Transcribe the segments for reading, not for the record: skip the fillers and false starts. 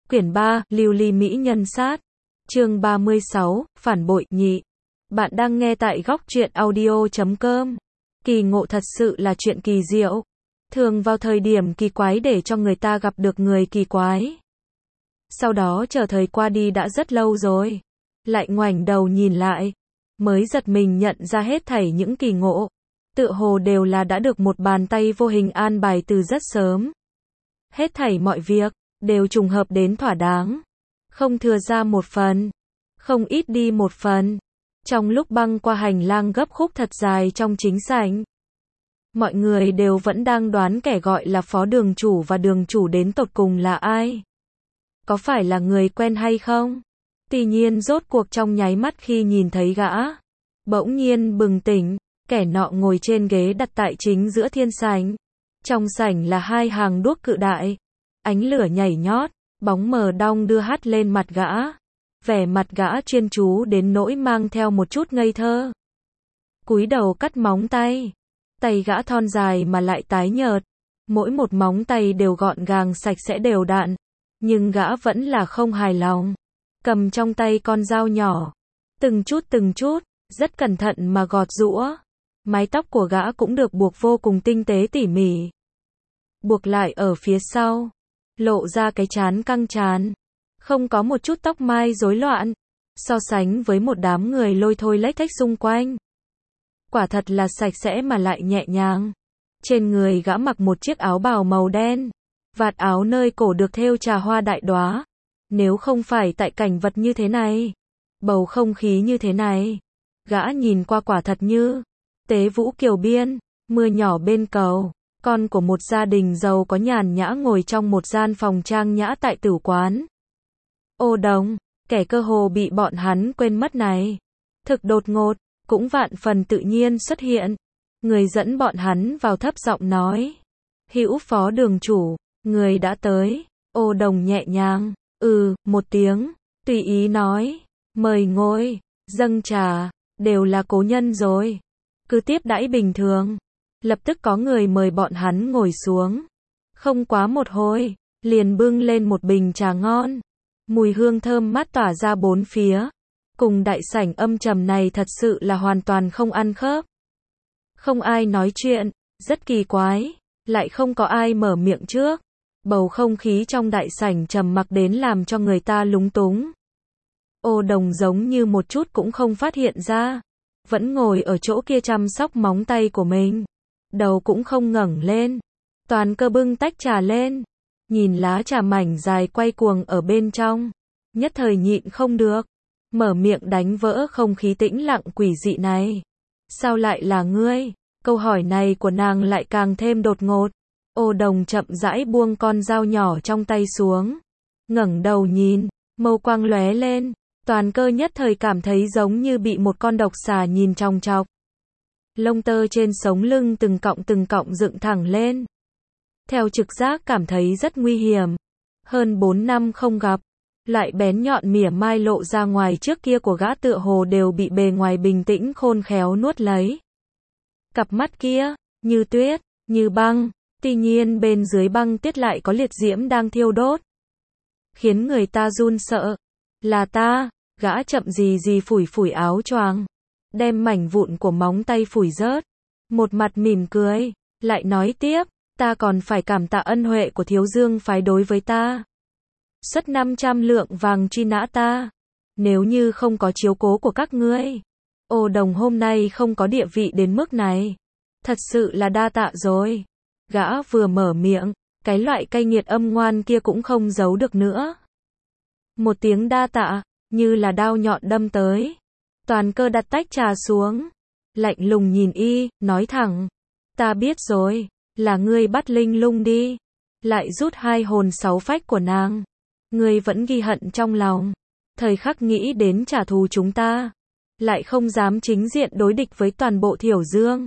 Quyển 3, Lưu ly mỹ nhân sát. Chương 36, phản bội nhị. Bạn đang nghe tại góc truyện audio.com. Kỳ ngộ thật sự là chuyện kỳ diệu. Thường vào thời điểm kỳ quái để cho người ta gặp được người kỳ quái. Sau đó chờ thời qua đi đã rất lâu rồi. Lại ngoảnh đầu nhìn lại. Mới giật mình nhận ra hết thảy những kỳ ngộ. Tựa hồ đều là đã được một bàn tay vô hình an bài từ rất sớm. Hết thảy mọi việc đều trùng hợp đến thỏa đáng. Không thừa ra một phần. Không ít đi một phần. Trong lúc băng qua hành lang gấp khúc thật dài trong chính sảnh. Mọi người đều vẫn đang đoán kẻ gọi là phó đường chủ và đường chủ đến tột cùng là ai. Có phải là người quen hay không? Tuy nhiên rốt cuộc trong nháy mắt khi nhìn thấy gã. Bỗng nhiên bừng tỉnh, kẻ nọ ngồi trên ghế đặt tại chính giữa thiên sảnh. Trong sảnh là hai hàng đuốc cự đại. Ánh lửa nhảy nhót, bóng mờ đong đưa hắt lên mặt gã. Vẻ mặt gã chuyên chú đến nỗi mang theo một chút ngây thơ. Cúi đầu cắt móng tay. Tay gã thon dài mà lại tái nhợt. Mỗi một móng tay đều gọn gàng sạch sẽ đều đặn. Nhưng gã vẫn là không hài lòng. Cầm trong tay con dao nhỏ. Từng chút, rất cẩn thận mà gọt giũa. Mái tóc của gã cũng được buộc vô cùng tinh tế tỉ mỉ. Buộc lại ở phía sau. Lộ ra cái trán căng trán. Không có một chút tóc mai rối loạn. So sánh với một đám người lôi thôi lếch thếch xung quanh. Quả thật là sạch sẽ mà lại nhẹ nhàng. Trên người gã mặc một chiếc áo bào màu đen. Vạt áo nơi cổ được thêu trà hoa đại đóa. Nếu không phải tại cảnh vật như thế này, bầu không khí như thế này, gã nhìn qua quả thật như tế vũ kiều biên, mưa nhỏ bên cầu. Con của một gia đình giàu có nhàn nhã ngồi trong một gian phòng trang nhã tại tử quán. Ô Đồng, kẻ cơ hồ bị bọn hắn quên mất này. Thực đột ngột, cũng vạn phần tự nhiên xuất hiện. Người dẫn bọn hắn vào thấp giọng nói. Hữu phó đường chủ, người đã tới. Ô Đồng nhẹ nhàng, một tiếng, tùy ý nói. Mời ngồi, dâng trà, đều là cố nhân rồi. Cứ tiếp đãi bình thường. Lập tức có người mời bọn hắn ngồi xuống. Không quá một hồi, liền bưng lên một bình trà ngon. Mùi hương thơm mát tỏa ra bốn phía. Cùng đại sảnh âm trầm này thật sự là hoàn toàn không ăn khớp. Không ai nói chuyện, rất kỳ quái. Lại không có ai mở miệng trước. Bầu không khí trong đại sảnh trầm mặc đến làm cho người ta lúng túng. Ô Đồng giống như một chút cũng không phát hiện ra. Vẫn ngồi ở chỗ kia chăm sóc móng tay của mình. Đầu cũng không ngẩng lên. Toàn cơ bưng tách trà lên. Nhìn lá trà mảnh dài quay cuồng ở bên trong. Nhất thời nhịn không được. Mở miệng đánh vỡ không khí tĩnh lặng quỷ dị này. Sao lại là ngươi? Câu hỏi này của nàng lại càng thêm đột ngột. Ô Đồng chậm rãi buông con dao nhỏ trong tay xuống. Ngẩng đầu nhìn, mâu quang lóe lên. Toàn cơ nhất thời cảm thấy giống như bị một con độc xà nhìn chòng chọc. Lông tơ trên sống lưng từng cọng dựng thẳng lên. Theo trực giác cảm thấy rất nguy hiểm. Hơn 4 năm không gặp. Loại bén nhọn mỉa mai lộ ra ngoài trước kia của gã tựa hồ đều bị bề ngoài bình tĩnh khôn khéo nuốt lấy. Cặp mắt kia, như tuyết, như băng. Tuy nhiên bên dưới băng tuyết lại có liệt diễm đang thiêu đốt. Khiến người ta run sợ. Là ta, gã chậm gì phủi áo choàng. Đem mảnh vụn của móng tay phủi rớt. Một mặt mỉm cười, lại nói tiếp, ta còn phải cảm tạ ân huệ của thiếu dương phái đối với ta. Xuất 500 lượng vàng truy nã ta. Nếu như không có chiếu cố của các ngươi, Ô Đồng hôm nay không có địa vị đến mức này. Thật sự là đa tạ rồi. Gã vừa mở miệng, cái loại cay nghiệt âm ngoan kia cũng không giấu được nữa. Một tiếng đa tạ, như là đao nhọn đâm tới. Toàn cơ đặt tách trà xuống. Lạnh lùng nhìn y, nói thẳng. Ta biết rồi, là ngươi bắt Linh Lung đi. Lại rút 2 hồn 6 phách của nàng. Ngươi vẫn ghi hận trong lòng. Thời khắc nghĩ đến trả thù chúng ta. Lại không dám chính diện đối địch với toàn bộ Thiểu Dương.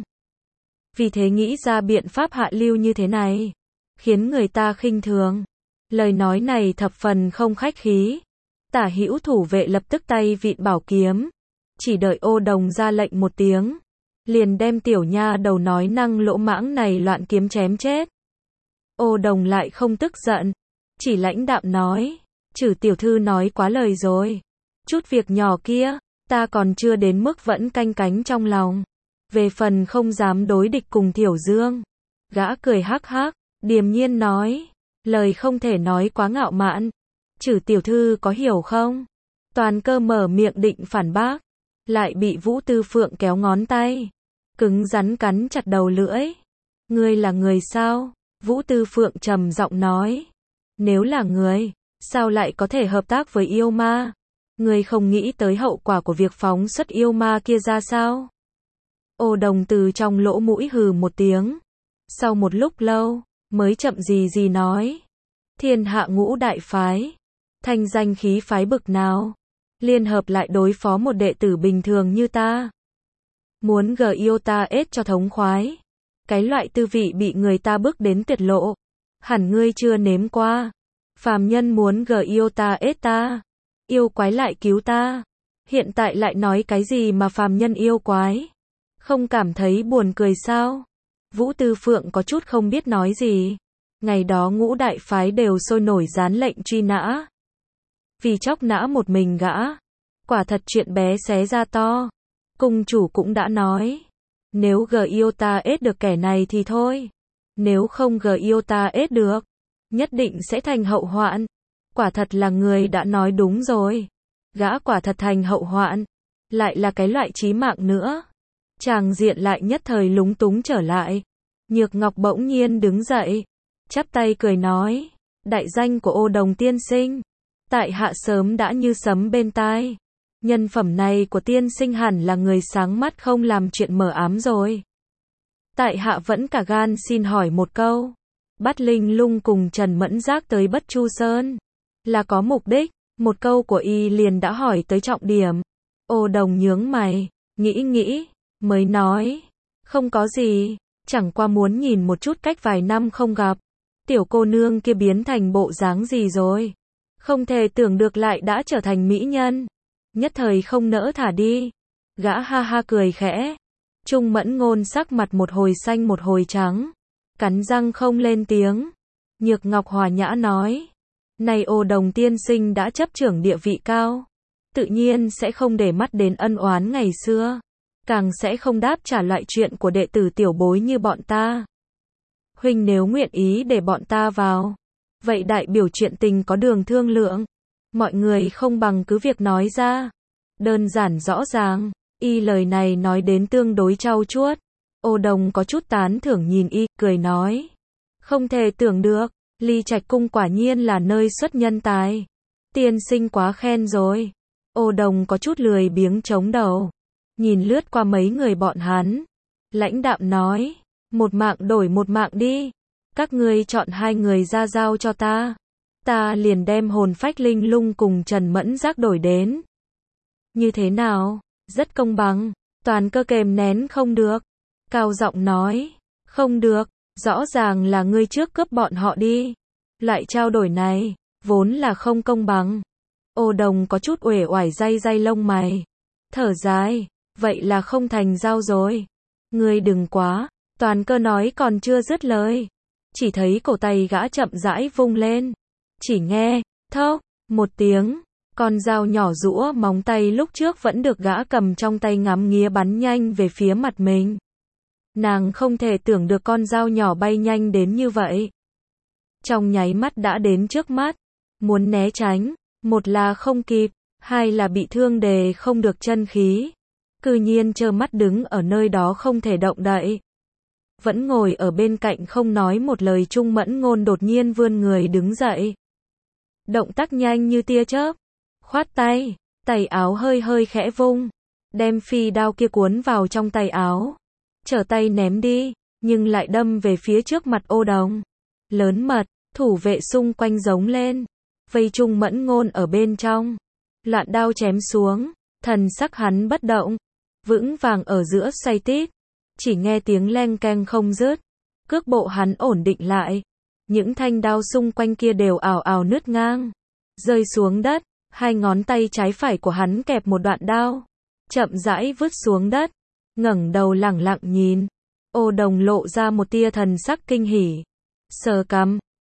Vì thế nghĩ ra biện pháp hạ lưu như thế này. Khiến người ta khinh thường. Lời nói này thập phần không khách khí. Tả hữu thủ vệ lập tức tay vịn bảo kiếm. Chỉ đợi Ô Đồng ra lệnh một tiếng. Liền đem tiểu nha đầu nói năng lỗ mãng này loạn kiếm chém chết. Ô Đồng lại không tức giận. Chỉ lãnh đạm nói. Trử tiểu thư nói quá lời rồi. Chút việc nhỏ kia, ta còn chưa đến mức vẫn canh cánh trong lòng. Về phần không dám đối địch cùng Thiểu Dương. Gã cười hắc hắc, điềm nhiên nói. Lời không thể nói quá ngạo mạn. Trử tiểu thư có hiểu không? Toàn Cơ mở miệng định phản bác. Lại bị Vũ Tư Phượng kéo ngón tay. Cứng rắn cắn chặt đầu lưỡi. Ngươi là người sao? Vũ Tư Phượng trầm giọng nói. Nếu là người, sao lại có thể hợp tác với yêu ma? Ngươi không nghĩ tới hậu quả của việc phóng xuất yêu ma kia ra sao? Ô Đồng từ trong lỗ mũi hừ một tiếng. Sau một lúc lâu, mới chậm gì gì nói. Thiên hạ ngũ đại phái. Thanh danh khí phái bực nào? Liên hợp lại đối phó một đệ tử bình thường như ta. Muốn yêu ta ết cho thống khoái. Cái loại tư vị bị người ta bước đến tuyệt lộ. Hẳn ngươi chưa nếm qua. Phàm nhân muốn yêu ta ết ta. Yêu quái lại cứu ta. Hiện tại lại nói cái gì mà phàm nhân yêu quái. Không cảm thấy buồn cười sao? Vũ Tư Phượng có chút không biết nói gì. Ngày đó ngũ đại phái đều sôi nổi dán lệnh truy nã. Vì chóc nã một mình gã. Quả thật chuyện bé xé ra to. Cung chủ cũng đã nói. Nếu yêu ta ết được kẻ này thì thôi. Nếu không yêu ta ết được. Nhất định sẽ thành hậu hoạn. Quả thật là người đã nói đúng rồi. Gã quả thật thành hậu hoạn. Lại là cái loại chí mạng nữa. Tràng diện lại nhất thời lúng túng trở lại. Nhược Ngọc bỗng nhiên đứng dậy. Chắp tay cười nói. Đại danh của Ô Đồng tiên sinh. Tại hạ sớm đã như sấm bên tai. Nhân phẩm này của tiên sinh hẳn là người sáng mắt không làm chuyện mờ ám rồi. Tại hạ vẫn cả gan xin hỏi một câu. Bắt Linh Lung cùng Trần Mẫn Giác tới Bất Chu Sơn. Là có mục đích. Một câu của y liền đã hỏi tới trọng điểm. Ô Đồng nhướng mày. Nghĩ. Mới nói. Không có gì. Chẳng qua muốn nhìn một chút cách vài năm không gặp. Tiểu cô nương kia biến thành bộ dáng gì rồi. Không thể tưởng được lại đã trở thành mỹ nhân. Nhất thời không nỡ thả đi. Gã ha ha cười khẽ. Trung Mẫn Ngôn sắc mặt một hồi xanh một hồi trắng. Cắn răng không lên tiếng. Nhược Ngọc hòa nhã nói. Này Ô Đồng tiên sinh đã chấp trưởng địa vị cao. Tự nhiên sẽ không để mắt đến ân oán ngày xưa. Càng sẽ không đáp trả loại chuyện của đệ tử tiểu bối như bọn ta. Huynh nếu nguyện ý để bọn ta vào. Vậy đại biểu chuyện tình có đường thương lượng. Mọi người không bằng cứ việc nói ra. Đơn giản rõ ràng. Y lời này nói đến tương đối trau chuốt. Ô Đồng có chút tán thưởng nhìn y, cười nói. Không thể tưởng được. Ly Trạch Cung quả nhiên là nơi xuất nhân tài. Tiên sinh quá khen rồi. Ô Đồng có chút lười biếng chống đầu. Nhìn lướt qua mấy người bọn hắn. Lãnh đạm nói. Một mạng đổi một mạng đi. Các ngươi chọn hai người ra giao cho ta. Ta liền đem hồn phách Linh Lung cùng Trần Mẫn Giác đổi đến. Như thế nào? Rất công bằng. Toàn Cơ kềm nén không được. Cao giọng nói. Không được. Rõ ràng là ngươi trước cướp bọn họ đi. Loại trao đổi này, vốn là không công bằng. Ô Đồng có chút uể oải day lông mày. Thở dài. Vậy là không thành giao rồi. Ngươi đừng quá. Toàn Cơ nói còn chưa dứt lời. Chỉ thấy cổ tay gã chậm rãi vung lên. Chỉ nghe, thốc, một tiếng. Con dao nhỏ rũa móng tay lúc trước vẫn được gã cầm trong tay ngắm nghía bắn nhanh về phía mặt mình. Nàng không thể tưởng được con dao nhỏ bay nhanh đến như vậy. Trong nháy mắt đã đến trước mắt. Muốn né tránh, một là không kịp, hai là bị thương đề không được chân khí. Cư nhiên trơ mắt đứng ở nơi đó không thể động đậy. Vẫn ngồi ở bên cạnh không nói một lời Trung Mẫn Ngôn đột nhiên vươn người đứng dậy. Động tác nhanh như tia chớp. Khoát tay, tay áo hơi khẽ vung. Đem phi đao kia cuốn vào trong tay áo. Trở tay ném đi, nhưng lại đâm về phía trước mặt Ô Đồng. Lớn mật, thủ vệ xung quanh giống lên. Vây Trung Mẫn Ngôn ở bên trong. Loạn đao chém xuống, thần sắc hắn bất động. Vững vàng ở giữa xoay tít. Chỉ nghe tiếng leng keng không dứt. Cước bộ hắn ổn định lại. Những thanh đao xung quanh kia đều ào ào nứt ngang. Rơi xuống đất. Hai ngón tay trái phải của hắn kẹp một đoạn đao. Chậm rãi vứt xuống đất. Ngẩng đầu lẳng lặng nhìn. Ô Đồng lộ ra một tia thần sắc kinh hỉ. Sờ cằm.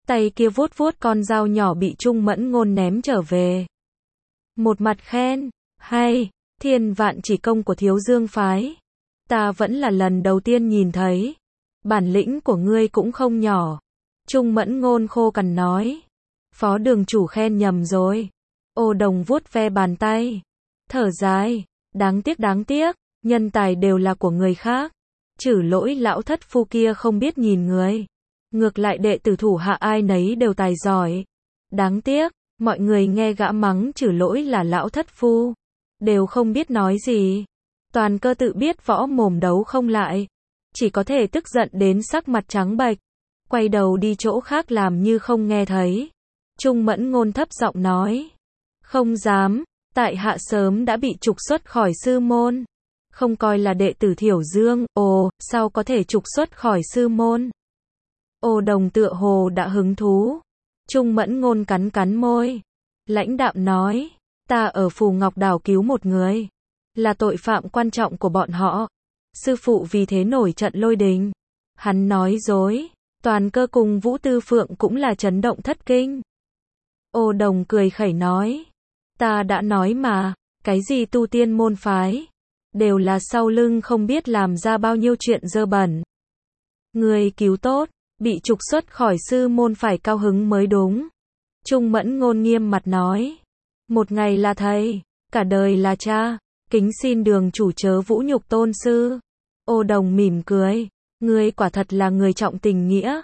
tay kia vuốt vuốt con dao nhỏ bị Trung Mẫn Ngôn ném trở về. Một mặt khen, hay, thiên vạn chỉ công của Thiếu Dương phái. Ta vẫn là lần đầu tiên nhìn thấy. Bản lĩnh của ngươi cũng không nhỏ. Trung Mẫn Ngôn khô cằn nói. Phó đường chủ khen nhầm rồi. Ô Đồng vuốt ve bàn tay. Thở dài, đáng tiếc, nhân tài đều là của người khác. Trừ lỗi lão thất phu kia không biết nhìn người. Ngược lại đệ tử thủ hạ ai nấy đều tài giỏi. Đáng tiếc, mọi người nghe gã mắng trừ lỗi là lão thất phu. Đều không biết nói gì. Toàn Cơ tự biết võ mồm đấu không lại. Chỉ có thể tức giận đến sắc mặt trắng bệch. Quay đầu đi chỗ khác làm như không nghe thấy. Trung Mẫn Ngôn thấp giọng nói. Không dám, tại hạ sớm đã bị trục xuất khỏi sư môn. Không coi là đệ tử Thiểu Dương, ồ, sao có thể trục xuất khỏi sư môn? Ô Đồng tựa hồ đã hứng thú. Trung Mẫn Ngôn cắn cắn môi. Lãnh đạm nói, ta ở Phù Ngọc Đảo cứu một người. Là tội phạm quan trọng của bọn họ. Sư phụ vì thế nổi trận lôi đình. Hắn nói dối. Toàn Cơ cùng Vũ Tư Phượng cũng là chấn động thất kinh. Ô Đồng cười khẩy nói. Ta đã nói mà, cái gì tu tiên môn phái. Đều là sau lưng không biết làm ra bao nhiêu chuyện dơ bẩn. Người cứu tốt, bị trục xuất khỏi sư môn phải cao hứng mới đúng. Trung Mẫn Ngôn nghiêm mặt nói. Một ngày là thầy, cả đời là cha. Kính xin đường chủ chớ vũ nhục tôn sư. Ô Đồng mỉm cười. Ngươi quả thật là người trọng tình nghĩa.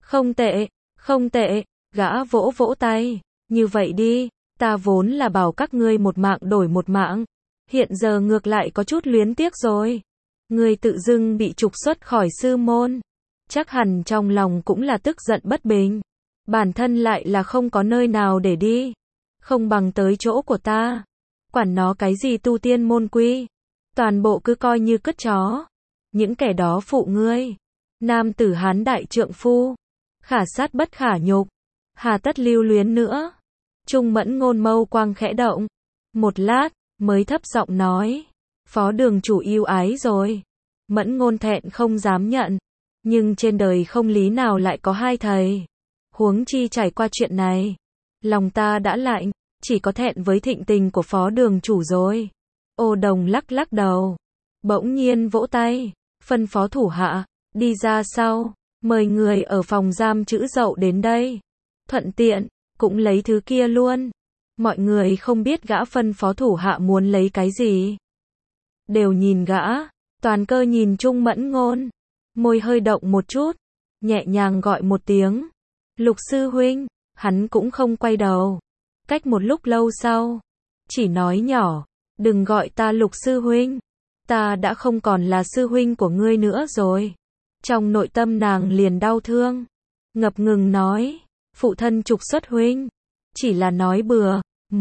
Không tệ, gã vỗ vỗ tay. Như vậy đi, ta vốn là bảo các ngươi một mạng đổi một mạng. Hiện giờ ngược lại có chút luyến tiếc rồi. Ngươi tự dưng bị trục xuất khỏi sư môn. Chắc hẳn trong lòng cũng là tức giận bất bình. Bản thân lại là không có nơi nào để đi. Không bằng tới chỗ của ta. Quản nó cái gì tu tiên môn quy. Toàn bộ cứ coi như cất chó. Những kẻ đó phụ ngươi. Nam tử Hán đại trượng phu. Khả sát bất khả nhục. Hà tất lưu luyến nữa. Trung Mẫn Ngôn mâu quang khẽ động. Một lát, mới thấp giọng nói. Phó đường chủ yêu ái rồi. Mẫn Ngôn thẹn không dám nhận. Nhưng trên đời không lý nào lại có hai thầy. Huống chi trải qua chuyện này. Lòng ta đã lạnh. Chỉ có thẹn với thịnh tình của phó đường chủ rồi. Ô Đồng lắc lắc đầu. Bỗng nhiên vỗ tay. Phân phó thủ hạ. Đi ra sau. Mời người ở phòng giam chữ Dậu đến đây. Thuận tiện. Cũng lấy thứ kia luôn. Mọi người không biết gã phân phó thủ hạ muốn lấy cái gì. Đều nhìn gã. Toàn Cơ nhìn Trung Mẫn Ngôn. Môi hơi động một chút. Nhẹ nhàng gọi một tiếng. Lục sư huynh. Hắn cũng không quay đầu. Cách một lúc lâu sau. Chỉ nói nhỏ. Đừng gọi ta Lục sư huynh. Ta đã không còn là sư huynh của ngươi nữa rồi. Trong nội tâm nàng liền đau thương. Ngập ngừng nói. Phụ thân trục xuất huynh. Chỉ là nói bừa.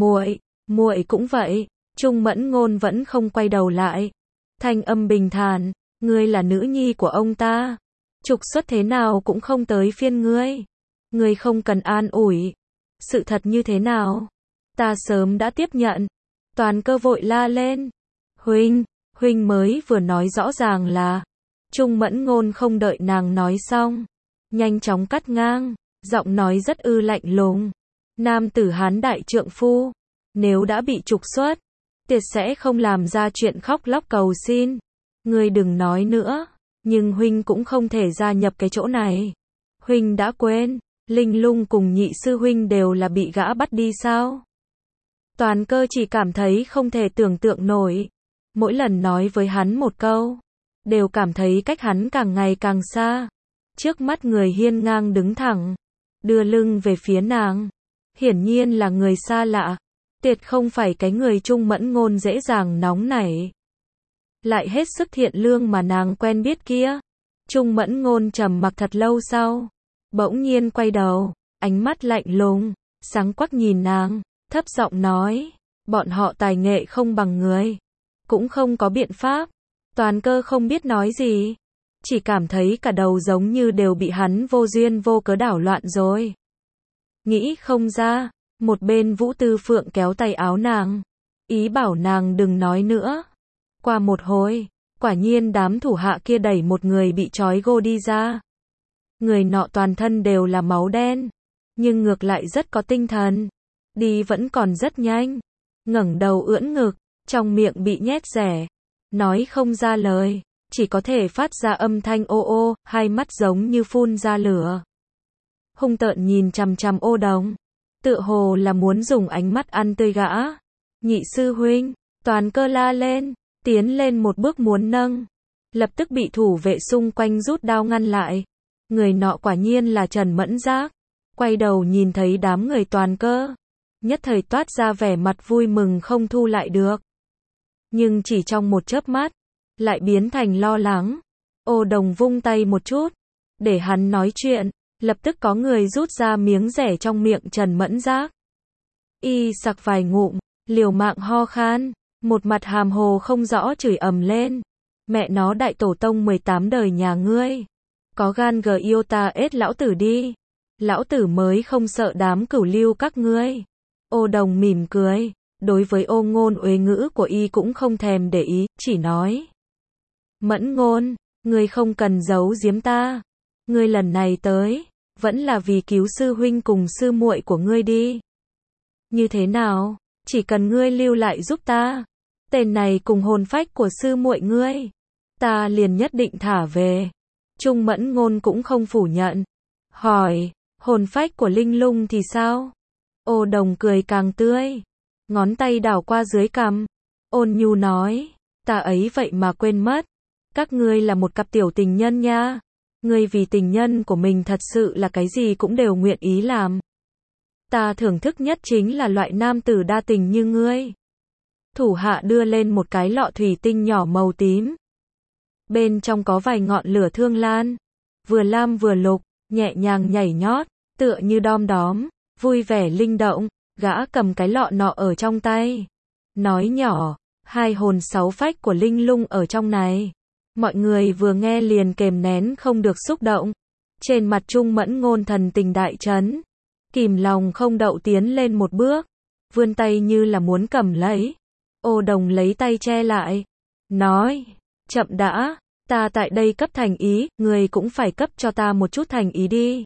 Muội cũng vậy. Trung Mẫn Ngôn vẫn không quay đầu lại. Thanh âm bình thản. Ngươi là nữ nhi của ông ta. Trục xuất thế nào cũng không tới phiên ngươi. Ngươi không cần an ủi. Sự thật như thế nào? Ta sớm đã tiếp nhận. Toàn Cơ vội la lên. Huynh mới vừa nói rõ ràng là. Trung Mẫn Ngôn không đợi nàng nói xong. Nhanh chóng cắt ngang. Giọng nói rất lạnh lùng. Nam tử Hán đại trượng phu. Nếu đã bị trục xuất. Tuyệt sẽ không làm ra chuyện khóc lóc cầu xin. Ngươi đừng nói nữa. Nhưng huynh cũng không thể gia nhập cái chỗ này. Huynh đã quên. Linh Lung cùng nhị sư huynh đều là bị gã bắt đi sao? Toàn Cơ chỉ cảm thấy không thể tưởng tượng nổi. Mỗi lần nói với hắn một câu. Đều cảm thấy cách hắn càng ngày càng xa. Trước mắt người hiên ngang đứng thẳng. Đưa lưng về phía nàng. Hiển nhiên là người xa lạ. Tuyệt không phải cái người Trung Mẫn Ngôn dễ dàng nóng nảy. Lại hết sức thiện lương mà nàng quen biết kia. Trung Mẫn Ngôn trầm mặc thật lâu sau. Bỗng nhiên quay đầu. Ánh mắt lạnh lùng. Sáng quắc nhìn nàng. Thấp giọng nói. Bọn họ tài nghệ không bằng người. Cũng không có biện pháp. Toàn Cơ không biết nói gì. Chỉ cảm thấy cả đầu giống như đều bị hắn vô duyên vô cớ đảo loạn rồi. Nghĩ không ra. Một bên Vũ Tư Phượng kéo tay áo nàng. Ý bảo nàng đừng nói nữa. Qua một hồi. Quả nhiên đám thủ hạ kia đẩy một người bị trói gô đi ra. Người nọ toàn thân đều là máu đen. nhưng ngược lại rất có tinh thần. Đi vẫn còn rất nhanh. Ngẩng đầu ưỡn ngực, trong miệng bị nhét rẻ. Nói không ra lời, chỉ có thể phát ra âm thanh ô ô, hai mắt giống như phun ra lửa. Hung tợn nhìn chằm chằm Ô Đồng, tựa hồ là muốn dùng ánh mắt ăn tươi gã. Nhị sư huynh, Toàn Cơ la lên, tiến lên một bước muốn nâng. Lập tức bị thủ vệ xung quanh rút đao ngăn lại. Người nọ quả nhiên là Trần Mẫn Giác. Quay đầu nhìn thấy đám người Toàn Cơ, nhất thời toát ra vẻ mặt vui mừng không thu lại được. Nhưng chỉ trong một chớp mắt, lại biến thành lo lắng. Ô Đồng vung tay một chút, để hắn nói chuyện, lập tức có người rút ra miếng rẻ trong miệng Trần Mẫn Giác. Y sặc vài ngụm, liều mạng ho khan, một mặt hàm hồ không rõ chửi ầm lên. Mẹ nó đại tổ tông 18 đời nhà ngươi, có gan yêu ta ết lão tử đi. Lão tử mới không sợ đám cửu lưu các ngươi. Ô Đồng mỉm cười, đối với Ô Ngôn uế ngữ của y cũng không thèm để ý, chỉ nói. Mẫn Ngôn, ngươi không cần giấu giếm ta. Ngươi lần này tới, vẫn là vì cứu sư huynh cùng sư muội của ngươi đi. Như thế nào, chỉ cần ngươi lưu lại giúp ta, tên này cùng hồn phách của sư muội ngươi, ta liền nhất định thả về. Trung Mẫn Ngôn cũng không phủ nhận. Hỏi, hồn phách của Linh Lung thì sao? Ô Đồng cười càng tươi, ngón tay đảo qua dưới cằm, ôn nhu nói, ta ấy vậy mà quên mất. Các ngươi là một cặp tiểu tình nhân nha. Ngươi vì tình nhân của mình thật sự là cái gì cũng đều nguyện ý làm. Ta thưởng thức nhất chính là loại nam tử đa tình như ngươi. Thủ hạ đưa lên một cái lọ thủy tinh nhỏ màu tím. Bên trong có vài ngọn lửa thương lan, vừa lam vừa lục, nhẹ nhàng nhảy nhót, tựa như đom đóm, vui vẻ linh động. Gã cầm cái lọ nọ ở trong tay, nói nhỏ, 2 hồn 6 phách của Linh Lung ở trong này. Mọi người vừa nghe liền kềm nén không được xúc động. Trên mặt Trung Mẫn Ngôn thần tình đại chấn, kìm lòng không đậu tiến lên một bước, vươn tay như là muốn cầm lấy. Ô Đồng lấy tay che lại, nói, chậm đã, ta tại đây cấp thành ý, người cũng phải cấp cho ta một chút thành ý đi.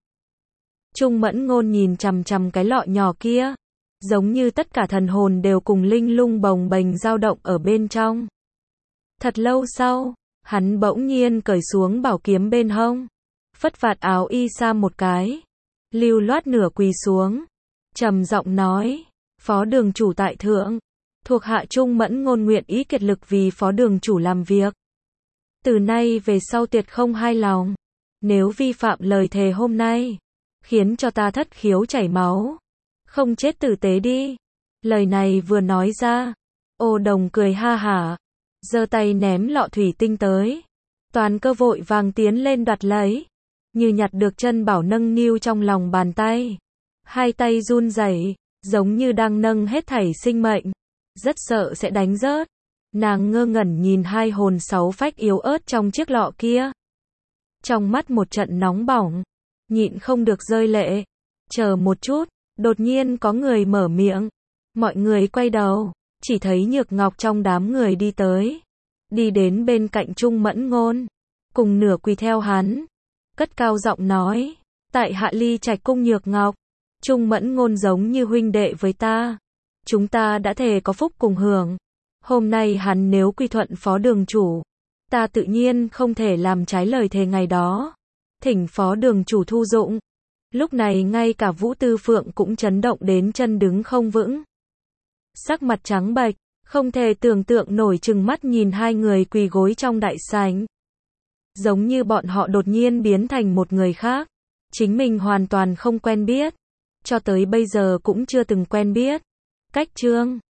Trung Mẫn Ngôn nhìn chằm chằm cái lọ nhỏ kia, giống như tất cả thần hồn đều cùng Linh Lung bồng bềnh dao động ở bên trong. Thật lâu sau, hắn bỗng nhiên cởi xuống bảo kiếm bên hông, phất vạt áo y sa một cái, lưu loát nửa quỳ xuống, trầm giọng nói, phó đường chủ tại thượng, thuộc hạ Trung Mẫn Ngôn nguyện ý kiệt lực vì phó đường chủ làm việc. Từ nay về sau tuyệt không hai lòng, nếu vi phạm lời thề hôm nay, khiến cho ta thất khiếu chảy máu, không chết tử tế đi. Lời này vừa nói ra, Ô Đồng cười ha hả, giơ tay ném lọ thủy tinh tới. Toàn Cơ vội vàng tiến lên đoạt lấy, như nhặt được chân bảo nâng niu trong lòng bàn tay. Hai tay run rẩy, giống như đang nâng hết thảy sinh mệnh, rất sợ sẽ đánh rớt. Nàng ngơ ngẩn nhìn 2 hồn 6 phách yếu ớt trong chiếc lọ kia. Trong mắt một trận nóng bỏng, nhịn không được rơi lệ. Chờ một chút, đột nhiên có người mở miệng. Mọi người quay đầu, chỉ thấy Nhược Ngọc trong đám người đi tới. Đi đến bên cạnh Trung Mẫn Ngôn, cùng nửa quỳ theo hắn, cất cao giọng nói, tại hạ Ly Trạch cung Nhược Ngọc, Trung Mẫn Ngôn giống như huynh đệ với ta. Chúng ta đã thề có phúc cùng hưởng. Hôm nay hắn nếu quy thuận phó đường chủ, ta tự nhiên không thể làm trái lời thề ngày đó. Thỉnh phó đường chủ thu dụng. Lúc này ngay cả Vũ Tư Phượng cũng chấn động đến chân đứng không vững. Sắc mặt trắng bệch, không thể tưởng tượng nổi, trừng mắt nhìn 2 người quỳ gối trong đại sảnh. Giống như bọn họ đột nhiên biến thành một người khác. Chính mình hoàn toàn không quen biết. Cho tới bây giờ cũng chưa từng quen biết. Cách chương